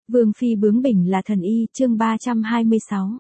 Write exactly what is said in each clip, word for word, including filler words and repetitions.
Vương phi bướng bỉnh là thần y, chương ba trăm hai mươi sáu.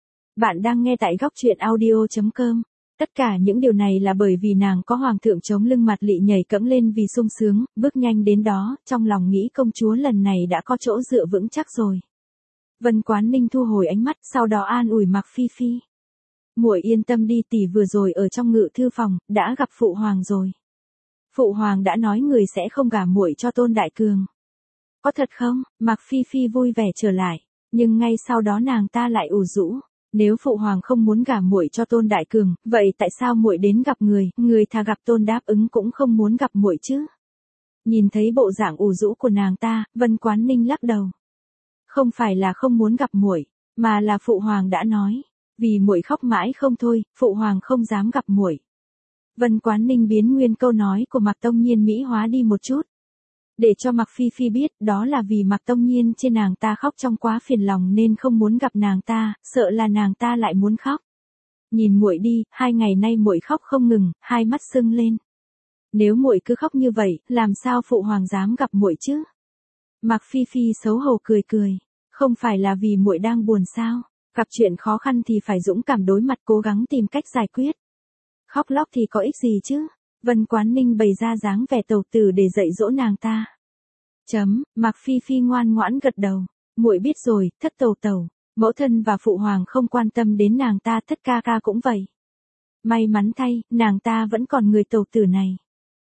Bạn đang nghe tại góc truyện audio chấm com. Tất cả những điều này là bởi vì nàng có hoàng thượng chống lưng mặt lị nhảy cẫng lên vì sung sướng, bước nhanh đến đó, trong lòng nghĩ công chúa lần này đã có chỗ dựa vững chắc rồi. Vân Quán Ninh thu hồi ánh mắt, sau đó an ủi Mạc Phi Phi. Muội yên tâm đi, tỷ vừa rồi ở trong ngự thư phòng, đã gặp phụ hoàng rồi. Phụ hoàng đã nói người sẽ không gả muội cho Tôn Đại Cường. Có thật không? Mạc Phi Phi vui vẻ trở lại, nhưng ngay sau đó nàng ta lại ủ rũ. Nếu phụ hoàng không muốn gả muội cho Tôn Đại Cường, vậy tại sao muội đến gặp người, người thà gặp Tôn đáp ứng cũng không muốn gặp muội chứ? Nhìn thấy bộ dạng ủ rũ của nàng ta, Vân Quán Ninh lắc đầu. Không phải là không muốn gặp muội, mà là phụ hoàng đã nói, vì muội khóc mãi không thôi, phụ hoàng không dám gặp muội. Vân Quán Ninh biến nguyên câu nói của Mạc Tông Nhiên mỹ hóa đi một chút. Để cho Mạc Phi Phi biết, đó là vì Mạc Tông Nhiên trên nàng ta khóc trong quá phiền lòng nên không muốn gặp nàng ta, sợ là nàng ta lại muốn khóc. Nhìn muội đi, hai ngày nay muội khóc không ngừng, hai mắt sưng lên. Nếu muội cứ khóc như vậy, làm sao phụ hoàng dám gặp muội chứ? Mạc Phi Phi xấu hổ cười cười, không phải là vì muội đang buồn sao? Gặp chuyện khó khăn thì phải dũng cảm đối mặt, cố gắng tìm cách giải quyết. Khóc lóc thì có ích gì chứ? Vân Quán Ninh bày ra dáng vẻ tẩu tử để dạy dỗ nàng ta. Chấm, Mạc Phi Phi ngoan ngoãn gật đầu. Muội biết rồi, thất tẩu tẩu, mẫu thân và phụ hoàng không quan tâm đến nàng ta, thất ca ca cũng vậy. May mắn thay, nàng ta vẫn còn người tẩu tử này.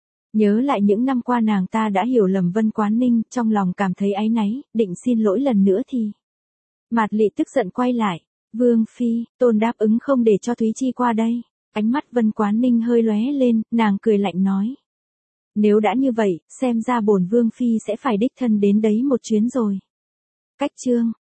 Nhớ lại những năm qua nàng ta đã hiểu lầm Vân Quán Ninh, trong lòng cảm thấy áy náy, định xin lỗi lần nữa thì. Mạt Lị tức giận quay lại. Vương phi, Tôn đáp ứng không để cho Thúy Chi qua đây. Ánh mắt Vân Quán Ninh hơi lóe lên, nàng cười lạnh nói. Nếu đã như vậy, xem ra bổn Vương phi sẽ phải đích thân đến đấy một chuyến rồi. Cách chương,